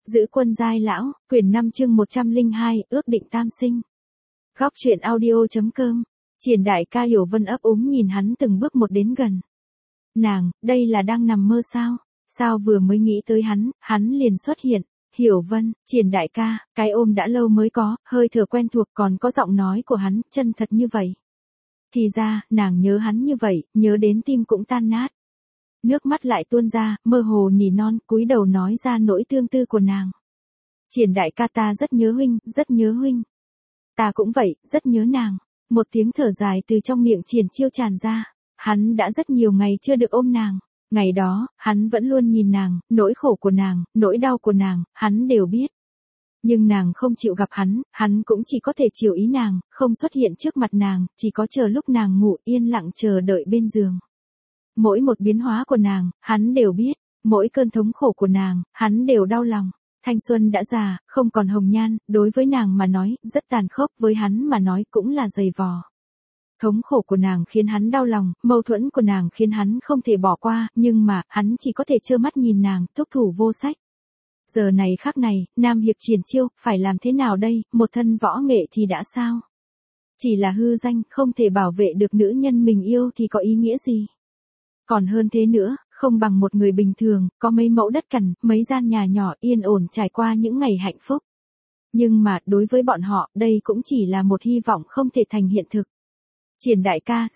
Giữ quân giai lão, quyển 5 chương 102, ước định tam sinh. Góc truyện audio.com. Triển đại ca Hiểu Vân ấp úng nhìn hắn từng bước một đến gần. Nàng, đây là đang nằm mơ sao? Sao vừa mới nghĩ tới hắn liền xuất hiện. Hiểu Vân, Triển đại ca, cái ôm đã lâu mới có, hơi thở quen thuộc còn có giọng nói của hắn, chân thật như vậy. Thì ra, nàng nhớ hắn như vậy, nhớ đến tim cũng tan nát. Nước mắt lại tuôn ra, mơ hồ nỉ non, cúi đầu nói ra nỗi tương tư của nàng. Triển đại ca ta rất nhớ huynh, rất nhớ huynh. Ta cũng vậy, rất nhớ nàng. Một tiếng thở dài từ trong miệng Triển Chiêu tràn ra. Hắn đã rất nhiều ngày chưa được ôm nàng. Ngày đó, hắn vẫn luôn nhìn nàng, nỗi khổ của nàng, nỗi đau của nàng, hắn đều biết. Nhưng nàng không chịu gặp hắn cũng chỉ có thể chiều ý nàng, không xuất hiện trước mặt nàng, chỉ có chờ lúc nàng ngủ yên lặng chờ đợi bên giường. Mỗi một biến hóa của nàng, hắn đều biết, mỗi cơn thống khổ của nàng, hắn đều đau lòng. Thanh xuân đã già, không còn hồng nhan, đối với nàng mà nói, rất tàn khốc, với hắn mà nói cũng là dày vò. Thống khổ của nàng khiến hắn đau lòng, mâu thuẫn của nàng khiến hắn không thể bỏ qua, nhưng mà, hắn chỉ có thể trơ mắt nhìn nàng, thúc thủ vô sách. Giờ này khắc này, Nam Hiệp Triển Chiêu, phải làm thế nào đây, một thân võ nghệ thì đã sao? Chỉ là hư danh, không thể bảo vệ được nữ nhân mình yêu thì có ý nghĩa gì? Còn hơn thế nữa, không bằng một người bình thường, có mấy mẫu đất cằn, mấy gian nhà nhỏ yên ổn trải qua những ngày hạnh phúc. Nhưng mà, đối với bọn họ, đây cũng chỉ là một hy vọng không thể thành hiện thực. Triển đại ca,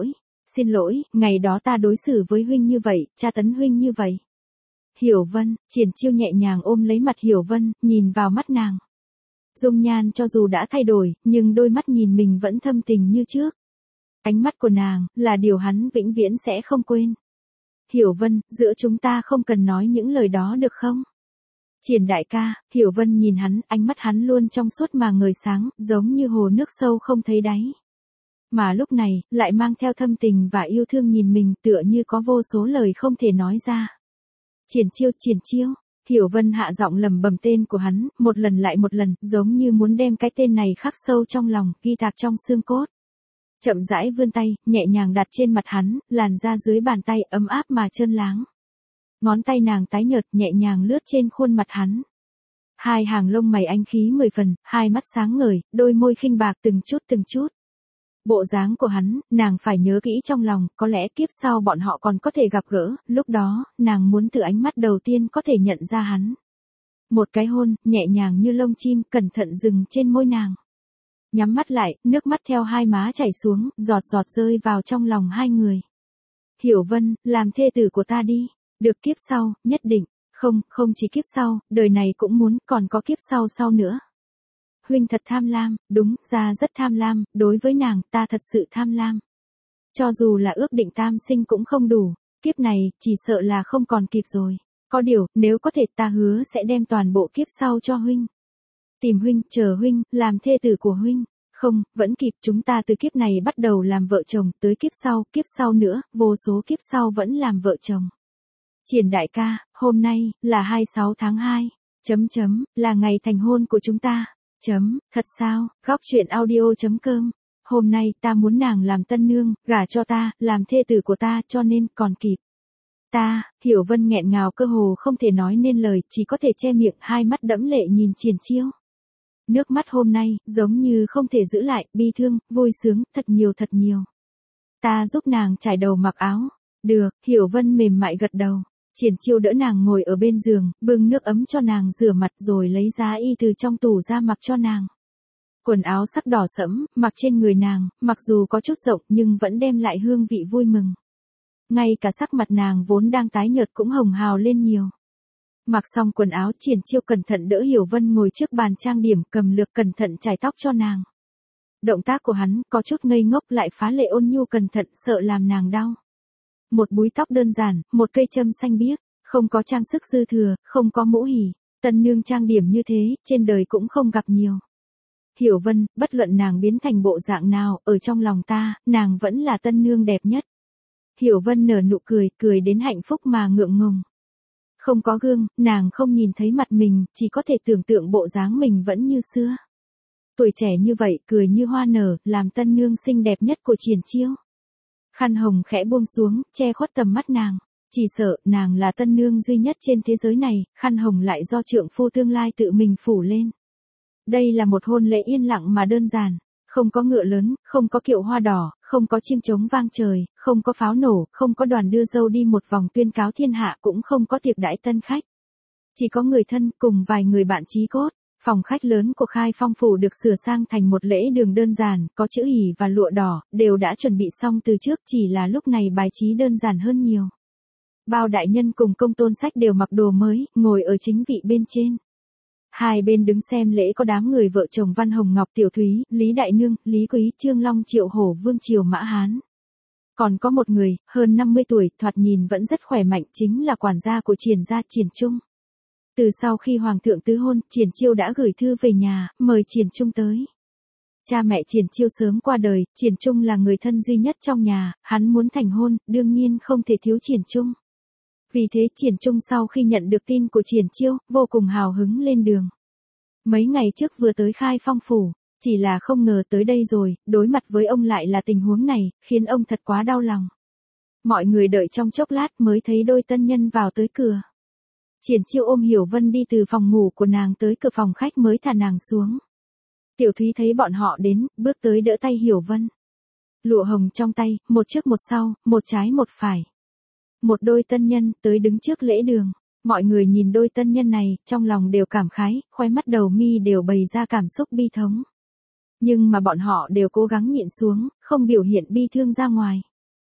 xin lỗi, ngày đó ta đối xử với huynh như vậy, tra tấn huynh như vậy. Hiểu Vân, Triển Chiêu nhẹ nhàng ôm lấy mặt Hiểu Vân, nhìn vào mắt nàng. Dung nhan cho dù đã thay đổi, nhưng đôi mắt nhìn mình vẫn thâm tình như trước. Ánh mắt của nàng, là điều hắn vĩnh viễn sẽ không quên. Hiểu Vân, giữa chúng ta không cần nói những lời đó được không? Triển đại ca, Hiểu Vân nhìn hắn, ánh mắt hắn luôn trong suốt mà ngời sáng, giống như hồ nước sâu không thấy đáy. Mà lúc này, lại mang theo thâm tình và yêu thương nhìn mình tựa như có vô số lời không thể nói ra. Triển Chiêu, Hiểu Vân hạ giọng lẩm bẩm tên của hắn, một lần lại một lần, giống như muốn đem cái tên này khắc sâu trong lòng, ghi tạc trong xương cốt. Chậm rãi vươn tay, nhẹ nhàng đặt trên mặt hắn, làn da dưới bàn tay ấm áp mà trơn láng. Ngón tay nàng tái nhợt nhẹ nhàng lướt trên khuôn mặt hắn. Hai hàng lông mày anh khí 10 phần, hai mắt sáng ngời, đôi môi khinh bạc từng chút. Bộ dáng của hắn, nàng phải nhớ kỹ trong lòng, có lẽ kiếp sau bọn họ còn có thể gặp gỡ, lúc đó, nàng muốn từ ánh mắt đầu tiên có thể nhận ra hắn. Một cái hôn, nhẹ nhàng như lông chim, cẩn thận dừng trên môi nàng. Nhắm mắt lại, nước mắt theo hai má chảy xuống, giọt rơi vào trong lòng hai người. Hiểu Vân, làm thê tử của ta đi. Được kiếp sau, nhất định. Không chỉ kiếp sau, đời này cũng muốn, còn có kiếp sau nữa. Huynh thật tham lam, đúng, ra rất tham lam, đối với nàng, ta thật sự tham lam. Cho dù là ước định tam sinh cũng không đủ, kiếp này, chỉ sợ là không còn kịp rồi. Có điều, nếu có thể ta hứa sẽ đem toàn bộ kiếp sau cho huynh. Tìm huynh, chờ huynh, làm thê tử của huynh. Không, vẫn kịp, chúng ta từ kiếp này bắt đầu làm vợ chồng, tới kiếp sau nữa, vô số kiếp sau vẫn làm vợ chồng. Triển đại ca, hôm nay, là 26 tháng 2, là ngày thành hôn của chúng ta. Thật sao, góc truyện audio.com. Hôm nay, ta muốn nàng làm tân nương, gả cho ta, làm thê tử của ta, cho nên, còn kịp. Ta, Hiểu Vân nghẹn ngào cơ hồ không thể nói nên lời, chỉ có thể che miệng, hai mắt đẫm lệ nhìn Triển Chiêu. Nước mắt hôm nay, giống như không thể giữ lại, bi thương, vui sướng, thật nhiều. Ta giúp nàng trải đầu mặc áo. Được, Hiểu Vân mềm mại gật đầu. Triển Chiêu đỡ nàng ngồi ở bên giường, bưng nước ấm cho nàng rửa mặt rồi lấy giá y từ trong tủ ra mặc cho nàng. Quần áo sắc đỏ sẫm, mặc trên người nàng, mặc dù có chút rộng nhưng vẫn đem lại hương vị vui mừng. Ngay cả sắc mặt nàng vốn đang tái nhợt cũng hồng hào lên nhiều. Mặc xong quần áo, Triển Chiêu cẩn thận đỡ Hiểu Vân ngồi trước bàn trang điểm, cầm lược cẩn thận chải tóc cho nàng. Động tác của hắn có chút ngây ngốc lại phá lệ ôn nhu cẩn thận, sợ làm nàng đau. Một búi tóc đơn giản, một cây châm xanh biếc, không có trang sức dư thừa, không có mũ hỉ, tân nương trang điểm như thế, trên đời cũng không gặp nhiều. Hiểu Vân, bất luận nàng biến thành bộ dạng nào, ở trong lòng ta, nàng vẫn là tân nương đẹp nhất. Hiểu Vân nở nụ cười đến hạnh phúc mà ngượng ngùng. Không có gương, nàng không nhìn thấy mặt mình, chỉ có thể tưởng tượng bộ dáng mình vẫn như xưa. Tuổi trẻ như vậy, cười như hoa nở, làm tân nương xinh đẹp nhất của Triển Chiêu. Khăn hồng khẽ buông xuống, che khuất tầm mắt nàng. Chỉ sợ, nàng là tân nương duy nhất trên thế giới này, khăn hồng lại do trượng phu tương lai tự mình phủ lên. Đây là một hôn lễ yên lặng mà đơn giản, không có ngựa lớn, không có kiệu hoa đỏ, không có chim trống vang trời, không có pháo nổ, không có đoàn đưa dâu đi một vòng tuyên cáo thiên hạ, cũng không có tiệc đãi tân khách. Chỉ có người thân cùng vài người bạn chí cốt. Phòng khách lớn của Khai Phong phủ được sửa sang thành một lễ đường đơn giản, có chữ hỷ và lụa đỏ, đều đã chuẩn bị xong từ trước, chỉ là lúc này bài trí đơn giản hơn nhiều. Bao đại nhân cùng Công Tôn Sách đều mặc đồ mới, ngồi ở chính vị bên trên. Hai bên đứng xem lễ có đám người vợ chồng Văn Hồng Ngọc Tiểu Thúy, Lý Đại Nương, Lý Quý, Trương Long Triệu Hổ Vương Triều Mã Hán. Còn có một người, hơn 50 tuổi, thoạt nhìn vẫn rất khỏe mạnh, chính là quản gia của Triển gia Triển Trung. Từ sau khi Hoàng thượng tứ hôn, Triển Chiêu đã gửi thư về nhà, mời Triển Trung tới. Cha mẹ Triển Chiêu sớm qua đời, Triển Trung là người thân duy nhất trong nhà, hắn muốn thành hôn, đương nhiên không thể thiếu Triển Trung. Vì thế Triển Trung sau khi nhận được tin của Triển Chiêu, vô cùng hào hứng lên đường. Mấy ngày trước vừa tới Khai Phong phủ, chỉ là không ngờ tới đây rồi, đối mặt với ông lại là tình huống này, khiến ông thật quá đau lòng. Mọi người đợi trong chốc lát mới thấy đôi tân nhân vào tới cửa. Triển Chiêu ôm Hiểu Vân đi từ phòng ngủ của nàng tới cửa phòng khách mới thả nàng xuống. Tiểu Thúy thấy bọn họ đến, bước tới đỡ tay Hiểu Vân. Lụa hồng trong tay, một trước một sau, một trái một phải. Một đôi tân nhân tới đứng trước lễ đường. Mọi người nhìn đôi tân nhân này, trong lòng đều cảm khái, khóe mắt đầu mi đều bày ra cảm xúc bi thống. Nhưng mà bọn họ đều cố gắng nhịn xuống, không biểu hiện bi thương ra ngoài.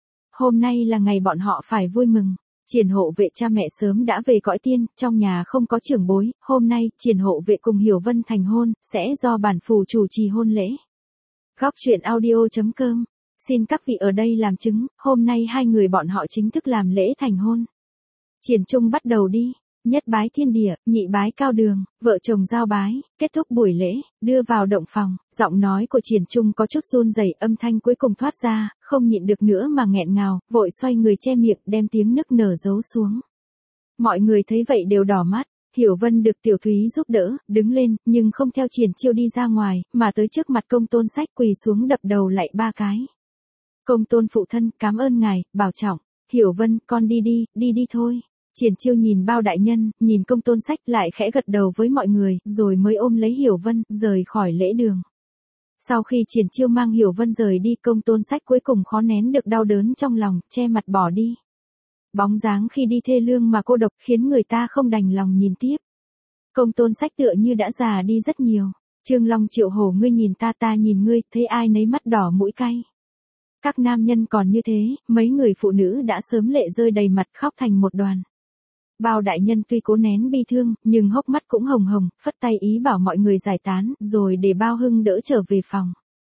Hôm nay là ngày bọn họ phải vui mừng. Triển hộ vệ cha mẹ sớm đã về cõi tiên, trong nhà không có trưởng bối, hôm nay, Triển hộ vệ cùng Hiểu Vân thành hôn, sẽ do bản phủ chủ trì hôn lễ. Góc truyện audio.com. Xin các vị ở đây làm chứng, hôm nay hai người bọn họ chính thức làm lễ thành hôn. Triển Trung bắt đầu đi, nhất bái thiên địa, nhị bái cao đường, vợ chồng giao bái, kết thúc buổi lễ, đưa vào động phòng, giọng nói của Triển Trung có chút run rẩy, âm thanh cuối cùng thoát ra, không nhịn được nữa mà nghẹn ngào, vội xoay người che miệng, đem tiếng nức nở giấu xuống. Mọi người thấy vậy đều đỏ mắt. Hiểu Vân được Tiểu Thúy giúp đỡ, đứng lên, nhưng không theo Triển Chiêu đi ra ngoài, mà tới trước mặt Công Tôn Sách quỳ xuống đập đầu lạy 3 cái. Công Tôn phụ thân, cảm ơn ngài, bảo trọng. Hiểu Vân, con đi đi thôi. Triển Chiêu nhìn Bao đại nhân, nhìn Công Tôn Sách lại khẽ gật đầu với mọi người, rồi mới ôm lấy Hiểu Vân, rời khỏi lễ đường. Sau khi Triển Chiêu mang Hiểu Vân rời đi, Công Tôn Sách cuối cùng khó nén được đau đớn trong lòng, che mặt bỏ đi. Bóng dáng khi đi thê lương mà cô độc khiến người ta không đành lòng nhìn tiếp. Công Tôn Sách tựa như đã già đi rất nhiều. Trương Long Triệu Hổ, ngươi nhìn ta nhìn ngươi, thấy ai nấy mắt đỏ mũi cay. Các nam nhân còn như thế, mấy người phụ nữ đã sớm lệ rơi đầy mặt khóc thành một đoàn. Bao đại nhân tuy cố nén bi thương, nhưng hốc mắt cũng hồng hồng, phất tay ý bảo mọi người giải tán, rồi để Bao Hưng đỡ trở về phòng.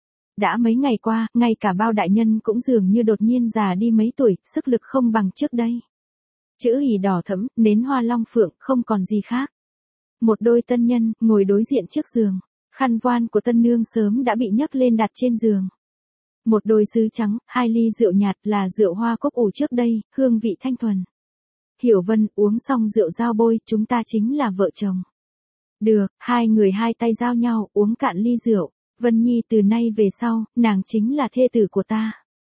Đã mấy ngày qua, ngay cả Bao đại nhân cũng dường như đột nhiên già đi mấy tuổi, sức lực không bằng trước đây. Chữ hỷ đỏ thẫm, nến hoa long phượng, không còn gì khác. Một đôi tân nhân, ngồi đối diện trước giường. Khăn voan của tân nương sớm đã bị nhấc lên đặt trên giường. Một đôi sứ trắng, 2 ly rượu nhạt là rượu hoa cốc ủ trước đây, hương vị thanh thuần. Hiểu Vân, uống xong rượu giao bôi, chúng ta chính là vợ chồng. Được, hai người hai tay giao nhau, uống cạn ly rượu. Vân Nhi, từ nay về sau, nàng chính là thê tử của ta.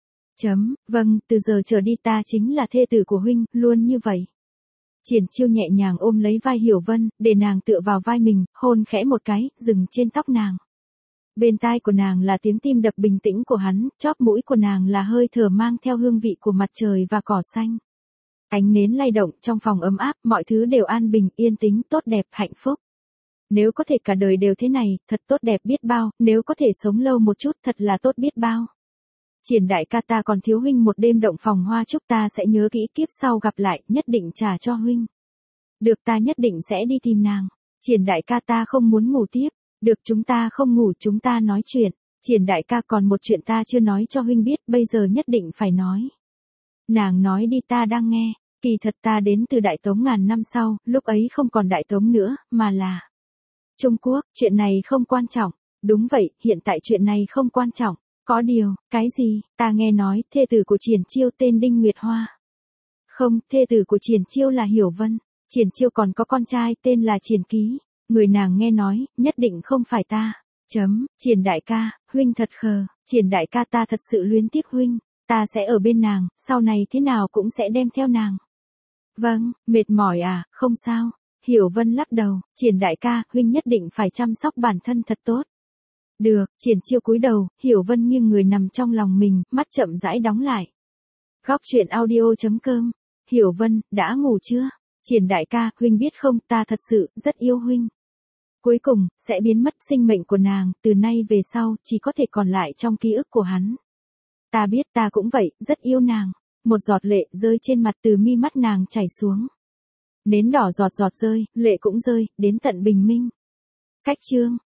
Vâng, từ giờ trở đi ta chính là thê tử của huynh, luôn như vậy. Triển Chiêu nhẹ nhàng ôm lấy vai Hiểu Vân, để nàng tựa vào vai mình, hôn khẽ một cái, dừng trên tóc nàng. Bên tai của nàng là tiếng tim đập bình tĩnh của hắn, chóp mũi của nàng là hơi thở mang theo hương vị của mặt trời và cỏ xanh. Ánh nến lay động, trong phòng ấm áp, mọi thứ đều an bình, yên tĩnh, tốt đẹp, hạnh phúc. Nếu có thể cả đời đều thế này, thật tốt đẹp biết bao, nếu có thể sống lâu một chút, thật là tốt biết bao. Triển đại ca, ta còn thiếu huynh một đêm động phòng hoa chúc, ta sẽ nhớ kỹ, kiếp sau gặp lại, nhất định trả cho huynh. Được, ta nhất định sẽ đi tìm nàng. Triển đại ca, ta không muốn ngủ tiếp. Được, chúng ta không ngủ, chúng ta nói chuyện. Triển đại ca, còn một chuyện ta chưa nói cho huynh biết, bây giờ nhất định phải nói. Nàng nói đi, ta đang nghe. Kỳ thật ta đến từ Đại Tống ngàn năm sau, lúc ấy không còn Đại Tống nữa, mà là Trung Quốc. Chuyện này không quan trọng. Đúng vậy, hiện tại chuyện này không quan trọng. Có điều, cái gì? Ta nghe nói, thê tử của Triển Chiêu tên Đinh Nguyệt Hoa. Không, thê tử của Triển Chiêu là Hiểu Vân. Triển Chiêu còn có con trai tên là Triển Ký. Người nàng nghe nói, nhất định không phải ta. Triển đại ca, huynh thật khờ. Triển đại ca, ta thật sự luyến tiếc huynh. Ta sẽ ở bên nàng, sau này thế nào cũng sẽ đem theo nàng. Vâng, mệt mỏi à, không sao. Hiểu Vân lắc đầu, Triển đại ca, huynh nhất định phải chăm sóc bản thân thật tốt. Được, Triển Chiêu cúi đầu, Hiểu Vân nghiêng người nằm trong lòng mình, mắt chậm rãi đóng lại. Góc truyện audio.com. Hiểu Vân, đã ngủ chưa? Triển đại ca, huynh biết không, ta thật sự, rất yêu huynh. Cuối cùng, sẽ biến mất sinh mệnh của nàng, từ nay về sau, chỉ có thể còn lại trong ký ức của hắn. Ta biết ta cũng vậy, rất yêu nàng. Một giọt lệ rơi trên mặt từ mi mắt nàng chảy xuống. Nến đỏ giọt giọt rơi, lệ cũng rơi, đến tận bình minh. Cách chương.